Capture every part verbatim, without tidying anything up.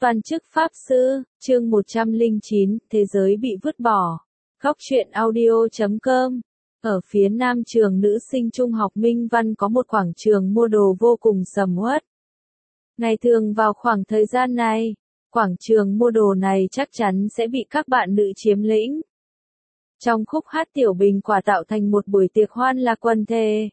Toàn chức Pháp Sư, chương một trăm lẻ chín, Thế giới bị vứt bỏ. Góc truyện audio chấm com. Ở phía nam trường nữ sinh trung học Minh Văn có một quảng trường mua đồ vô cùng sầm uất. Ngày thường vào khoảng thời gian này, quảng trường mua đồ này chắc chắn sẽ bị các bạn nữ chiếm lĩnh. Trong khúc hát Tiểu Bình Quả tạo thành một buổi tiệc hoan lạc quần thể.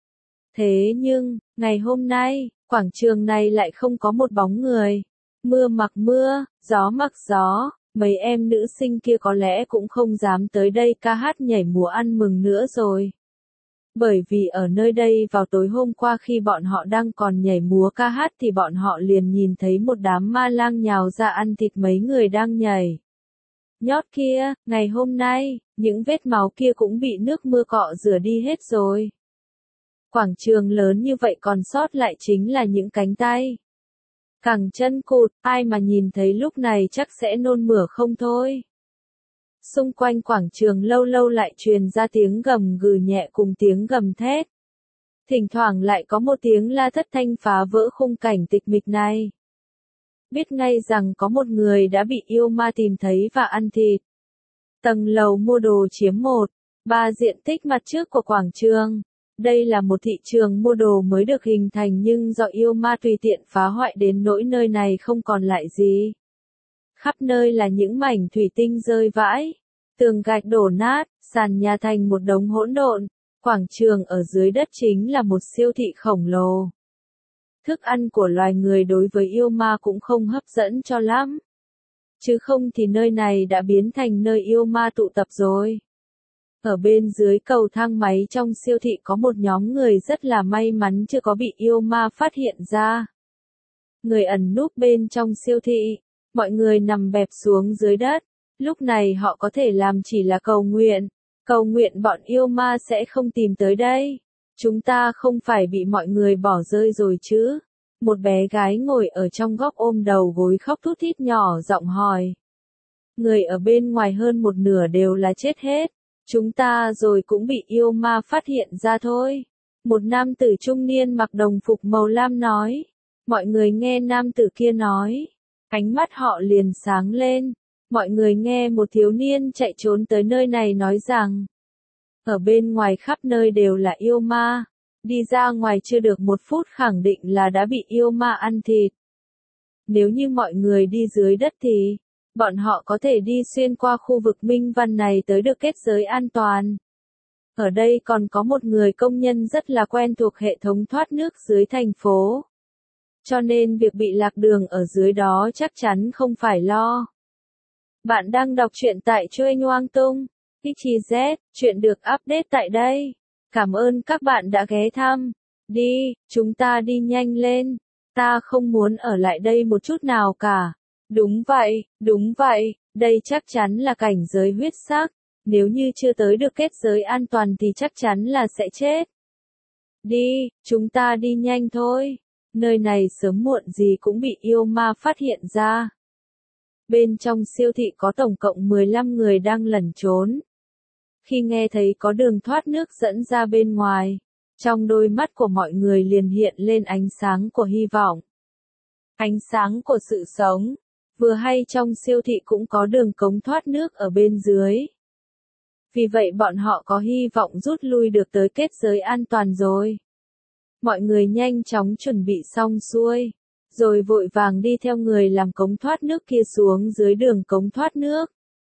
Thế nhưng, ngày hôm nay, quảng trường này lại không có một bóng người. Mưa mặc mưa, gió mặc gió, mấy em nữ sinh kia có lẽ cũng không dám tới đây ca hát nhảy múa ăn mừng nữa rồi. Bởi vì ở nơi đây vào tối hôm qua khi bọn họ đang còn nhảy múa ca hát thì bọn họ liền nhìn thấy một đám ma lang nhào ra ăn thịt mấy người đang nhảy. Nhót kia, ngày hôm nay, những vết máu kia cũng bị nước mưa cọ rửa đi hết rồi. Quảng trường lớn như vậy còn sót lại chính là những cánh tay. Cẳng chân cụt, ai mà nhìn thấy lúc này chắc sẽ nôn mửa không thôi. Xung quanh quảng trường lâu lâu lại truyền ra tiếng gầm gừ nhẹ cùng tiếng gầm thét. Thỉnh thoảng lại có một tiếng la thất thanh phá vỡ khung cảnh tịch mịch này. Biết ngay rằng có một người đã bị yêu ma tìm thấy và ăn thịt. Tầng lầu mua đồ chiếm một, ba diện tích mặt trước của quảng trường. Đây là một thị trường mua đồ mới được hình thành nhưng do yêu ma tùy tiện phá hoại đến nỗi nơi này không còn lại gì. Khắp nơi là những mảnh thủy tinh rơi vãi, tường gạch đổ nát, sàn nhà thành một đống hỗn độn, quảng trường ở dưới đất chính là một siêu thị khổng lồ. Thức ăn của loài người đối với yêu ma cũng không hấp dẫn cho lắm. Chứ không thì nơi này đã biến thành nơi yêu ma tụ tập rồi. Ở bên dưới cầu thang máy trong siêu thị có một nhóm người rất là may mắn chưa có bị yêu ma phát hiện ra. Người ẩn núp bên trong siêu thị, mọi người nằm bẹp xuống dưới đất, lúc này họ có thể làm chỉ là cầu nguyện, cầu nguyện bọn yêu ma sẽ không tìm tới đây. Chúng ta không phải bị mọi người bỏ rơi rồi chứ? Một bé gái ngồi ở trong góc ôm đầu gối khóc thút thít nhỏ giọng hỏi. Người ở bên ngoài hơn một nửa đều là chết hết. Chúng ta rồi cũng bị yêu ma phát hiện ra thôi. Một nam tử trung niên mặc đồng phục màu lam nói. Mọi người nghe nam tử kia nói. Ánh mắt họ liền sáng lên. Mọi người nghe một thiếu niên chạy trốn tới nơi này nói rằng. Ở bên ngoài khắp nơi đều là yêu ma. Đi ra ngoài chưa được một phút khẳng định là đã bị yêu ma ăn thịt. Nếu như mọi người đi dưới đất thì. Bọn họ có thể đi xuyên qua khu vực Minh Văn này tới được kết giới an toàn. Ở đây còn có một người công nhân rất là quen thuộc hệ thống thoát nước dưới thành phố. Cho nên việc bị lạc đường ở dưới đó chắc chắn không phải lo. Bạn đang đọc truyện tại Truyện Hoang Tung. ích zét, chuyện được update tại đây. Cảm ơn các bạn đã ghé thăm. Đi, chúng ta đi nhanh lên. Ta không muốn ở lại đây một chút nào cả. Đúng vậy, đúng vậy, đây chắc chắn là cảnh giới huyết sắc, nếu như chưa tới được kết giới an toàn thì chắc chắn là sẽ chết. Đi, chúng ta đi nhanh thôi, nơi này sớm muộn gì cũng bị yêu ma phát hiện ra. Bên trong siêu thị có tổng cộng mười lăm người đang lẩn trốn. Khi nghe thấy có đường thoát nước dẫn ra bên ngoài, trong đôi mắt của mọi người liền hiện lên ánh sáng của hy vọng. Ánh sáng của sự sống. Vừa hay trong siêu thị cũng có đường cống thoát nước ở bên dưới. Vì vậy bọn họ có hy vọng rút lui được tới kết giới an toàn rồi. Mọi người nhanh chóng chuẩn bị xong xuôi, rồi vội vàng đi theo người làm cống thoát nước kia xuống dưới đường cống thoát nước.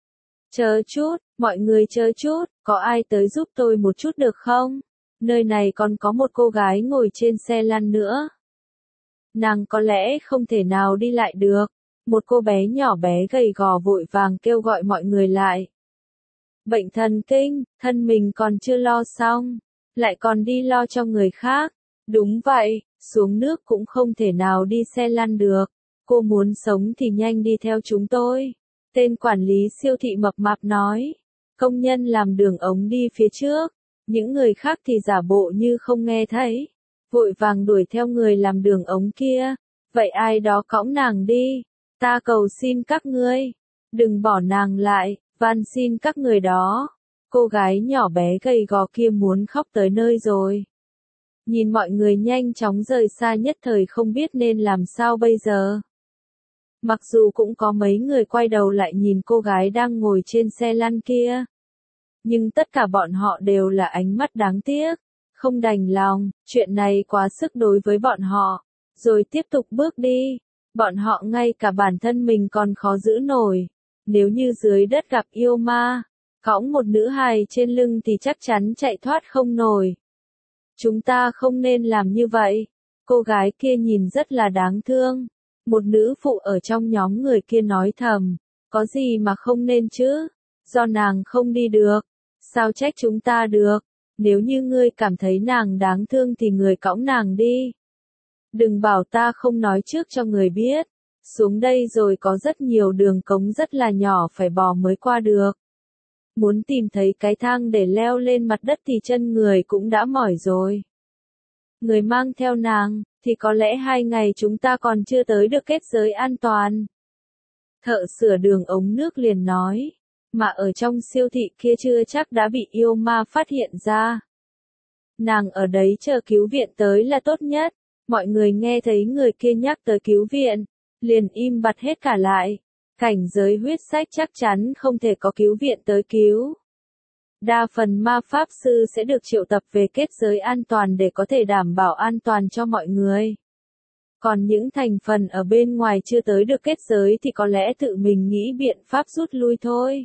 Chờ chút, mọi người chờ chút, có ai tới giúp tôi một chút được không? Nơi này còn có một cô gái ngồi trên xe lăn nữa. Nàng có lẽ không thể nào đi lại được. Một cô bé nhỏ bé gầy gò vội vàng kêu gọi mọi người lại. Bệnh thần kinh, thân mình còn chưa lo xong, lại còn đi lo cho người khác. Đúng vậy, xuống nước cũng không thể nào đi xe lăn được. Cô muốn sống thì nhanh đi theo chúng tôi. Tên quản lý siêu thị mập mạp nói. Công nhân làm đường ống đi phía trước. Những người khác thì giả bộ như không nghe thấy. Vội vàng đuổi theo người làm đường ống kia. Vậy ai đó cõng nàng đi. Ta cầu xin các ngươi, đừng bỏ nàng lại, van xin các người đó. Cô gái nhỏ bé gầy gò kia muốn khóc tới nơi rồi. Nhìn mọi người nhanh chóng rời xa nhất thời không biết nên làm sao bây giờ. Mặc dù cũng có mấy người quay đầu lại nhìn cô gái đang ngồi trên xe lăn kia. Nhưng tất cả bọn họ đều là ánh mắt đáng tiếc, không đành lòng, chuyện này quá sức đối với bọn họ. Rồi tiếp tục bước đi. Bọn họ ngay cả bản thân mình còn khó giữ nổi. Nếu như dưới đất gặp yêu ma, cõng một nữ hài trên lưng thì chắc chắn chạy thoát không nổi. Chúng ta không nên làm như vậy. Cô gái kia nhìn rất là đáng thương. Một nữ phụ ở trong nhóm người kia nói thầm, có gì mà không nên chứ, do nàng không đi được, sao trách chúng ta được, nếu như ngươi cảm thấy nàng đáng thương thì người cõng nàng đi. Đừng bảo ta không nói trước cho người biết, xuống đây rồi có rất nhiều đường cống rất là nhỏ phải bò mới qua được. Muốn tìm thấy cái thang để leo lên mặt đất thì chân người cũng đã mỏi rồi. Người mang theo nàng, thì có lẽ hai ngày chúng ta còn chưa tới được kết giới an toàn. Thợ sửa đường ống nước liền nói, mà ở trong siêu thị kia chưa chắc đã bị yêu ma phát hiện ra. Nàng ở đấy chờ cứu viện tới là tốt nhất. Mọi người nghe thấy người kia nhắc tới cứu viện, liền im bặt hết cả lại. Cảnh giới huyết sách chắc chắn không thể có cứu viện tới cứu. Đa phần ma pháp sư sẽ được triệu tập về kết giới an toàn để có thể đảm bảo an toàn cho mọi người. Còn những thành phần ở bên ngoài chưa tới được kết giới thì có lẽ tự mình nghĩ biện pháp rút lui thôi.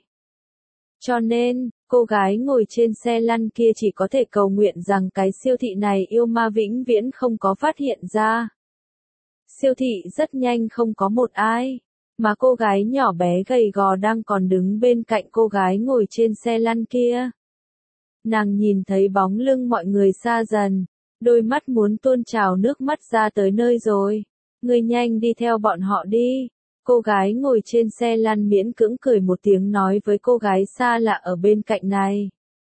Cho nên, cô gái ngồi trên xe lăn kia chỉ có thể cầu nguyện rằng cái siêu thị này yêu ma vĩnh viễn không có phát hiện ra. Siêu thị rất nhanh không có một ai, mà cô gái nhỏ bé gầy gò đang còn đứng bên cạnh cô gái ngồi trên xe lăn kia. Nàng nhìn thấy bóng lưng mọi người xa dần, đôi mắt muốn tuôn trào nước mắt ra tới nơi rồi. Ngươi nhanh đi theo bọn họ đi. Cô gái ngồi trên xe lăn miễn cưỡng cười một tiếng nói với cô gái xa lạ ở bên cạnh này.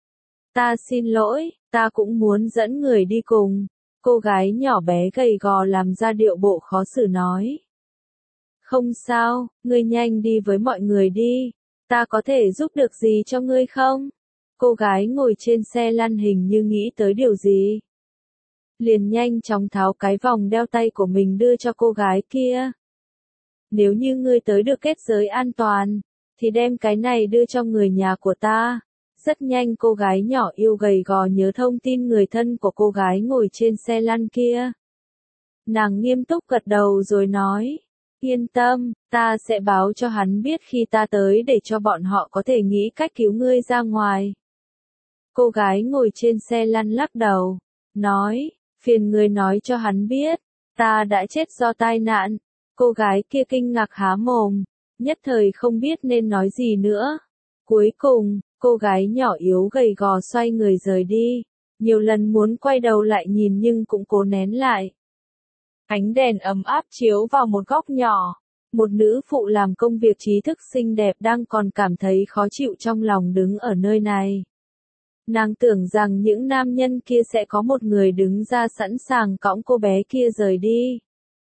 Ta xin lỗi, ta cũng muốn dẫn người đi cùng. Cô gái nhỏ bé gầy gò làm ra điệu bộ khó xử nói. Không sao, ngươi nhanh đi với mọi người đi. Ta có thể giúp được gì cho ngươi không? Cô gái ngồi trên xe lăn hình như nghĩ tới điều gì. Liền nhanh chóng tháo cái vòng đeo tay của mình đưa cho cô gái kia. Nếu như ngươi tới được kết giới an toàn, thì đem cái này đưa cho người nhà của ta. Rất nhanh cô gái nhỏ yêu gầy gò nhớ thông tin người thân của cô gái ngồi trên xe lăn kia. Nàng nghiêm túc gật đầu rồi nói, yên tâm, ta sẽ báo cho hắn biết khi ta tới để cho bọn họ có thể nghĩ cách cứu ngươi ra ngoài. Cô gái ngồi trên xe lăn lắc đầu, nói, phiền người nói cho hắn biết, ta đã chết do tai nạn. Cô gái kia kinh ngạc há mồm, nhất thời không biết nên nói gì nữa. Cuối cùng, cô gái nhỏ yếu gầy gò xoay người rời đi, nhiều lần muốn quay đầu lại nhìn nhưng cũng cố nén lại. Ánh đèn ấm áp chiếu vào một góc nhỏ, một nữ phụ làm công việc trí thức xinh đẹp đang còn cảm thấy khó chịu trong lòng đứng ở nơi này. Nàng tưởng rằng những nam nhân kia sẽ có một người đứng ra sẵn sàng cõng cô bé kia rời đi.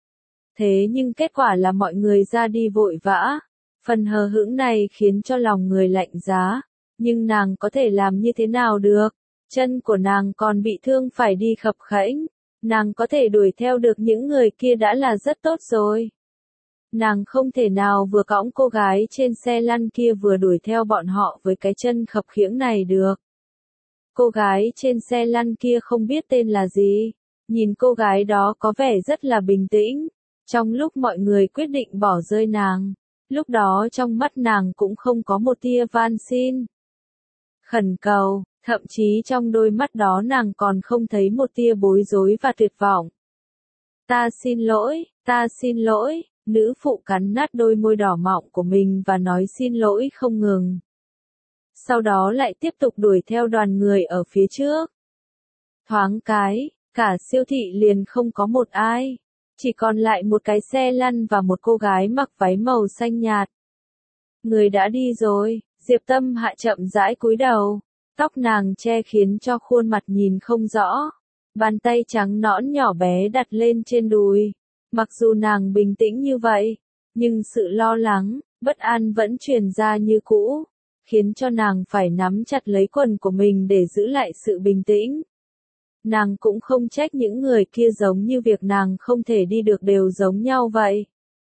Thế nhưng kết quả là mọi người ra đi vội vã. Phần hờ hững này khiến cho lòng người lạnh giá. Nhưng nàng có thể làm như thế nào được? Chân của nàng còn bị thương phải đi khập khẽnh. Nàng có thể đuổi theo được những người kia đã là rất tốt rồi. Nàng không thể nào vừa cõng cô gái trên xe lăn kia vừa đuổi theo bọn họ với cái chân khập khiễng này được. Cô gái trên xe lăn kia không biết tên là gì. Nhìn cô gái đó có vẻ rất là bình tĩnh. Trong lúc mọi người quyết định bỏ rơi nàng, lúc đó trong mắt nàng cũng không có một tia van xin, khẩn cầu, thậm chí trong đôi mắt đó nàng còn không thấy một tia bối rối và tuyệt vọng. Ta xin lỗi, ta xin lỗi, nữ phụ cắn nát đôi môi đỏ mọng của mình và nói xin lỗi không ngừng. Sau đó lại tiếp tục đuổi theo đoàn người ở phía trước. Thoáng cái, cả siêu thị liền không có một ai. Chỉ còn lại một cái xe lăn và một cô gái mặc váy màu xanh nhạt. Người đã đi rồi, Diệp Tâm Hạ chậm rãi cúi đầu. Tóc nàng che khiến cho khuôn mặt nhìn không rõ. Bàn tay trắng nõn nhỏ bé đặt lên trên đùi. Mặc dù nàng bình tĩnh như vậy, nhưng sự lo lắng, bất an vẫn truyền ra như cũ. Khiến cho nàng phải nắm chặt lấy quần của mình để giữ lại sự bình tĩnh. Nàng cũng không trách những người kia giống như việc nàng không thể đi được đều giống nhau vậy.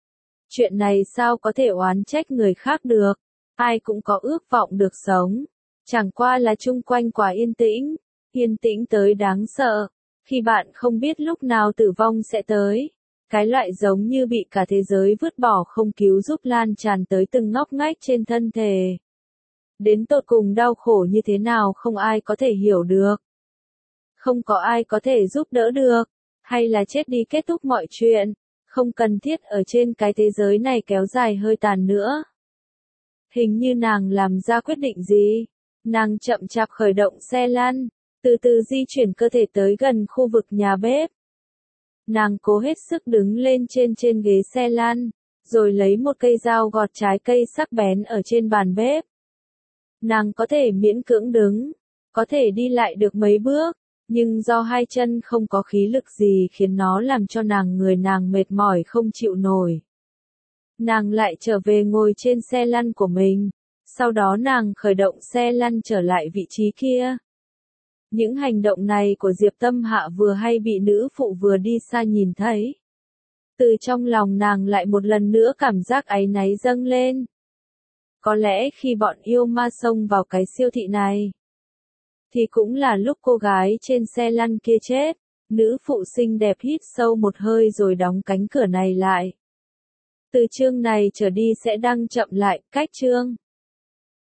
Chuyện này sao có thể oán trách người khác được, ai cũng có ước vọng được sống. Chẳng qua là chung quanh quá yên tĩnh, yên tĩnh tới đáng sợ, khi bạn không biết lúc nào tử vong sẽ tới. Cái loại giống như bị cả thế giới vứt bỏ không cứu giúp lan tràn tới từng ngóc ngách trên thân thể. Đến tột cùng đau khổ như thế nào không ai có thể hiểu được. Không có ai có thể giúp đỡ được, hay là chết đi kết thúc mọi chuyện, không cần thiết ở trên cái thế giới này kéo dài hơi tàn nữa. Hình như nàng làm ra quyết định gì, nàng chậm chạp khởi động xe lăn, từ từ di chuyển cơ thể tới gần khu vực nhà bếp. Nàng cố hết sức đứng lên trên trên ghế xe lăn, rồi lấy một cây dao gọt trái cây sắc bén ở trên bàn bếp. Nàng có thể miễn cưỡng đứng, có thể đi lại được mấy bước, nhưng do hai chân không có khí lực gì khiến nó làm cho nàng người nàng mệt mỏi không chịu nổi. Nàng lại trở về ngồi trên xe lăn của mình, sau đó nàng khởi động xe lăn trở lại vị trí kia. Những hành động này của Diệp Tâm Hạ vừa hay bị nữ phụ vừa đi xa nhìn thấy. Từ trong lòng nàng lại một lần nữa cảm giác áy náy dâng lên. Có lẽ khi bọn yêu ma xông vào cái siêu thị này, thì cũng là lúc cô gái trên xe lăn kia chết. Nữ phụ xinh đẹp hít sâu một hơi rồi đóng cánh cửa này lại. Từ chương này trở đi sẽ đăng chậm lại, cách chương.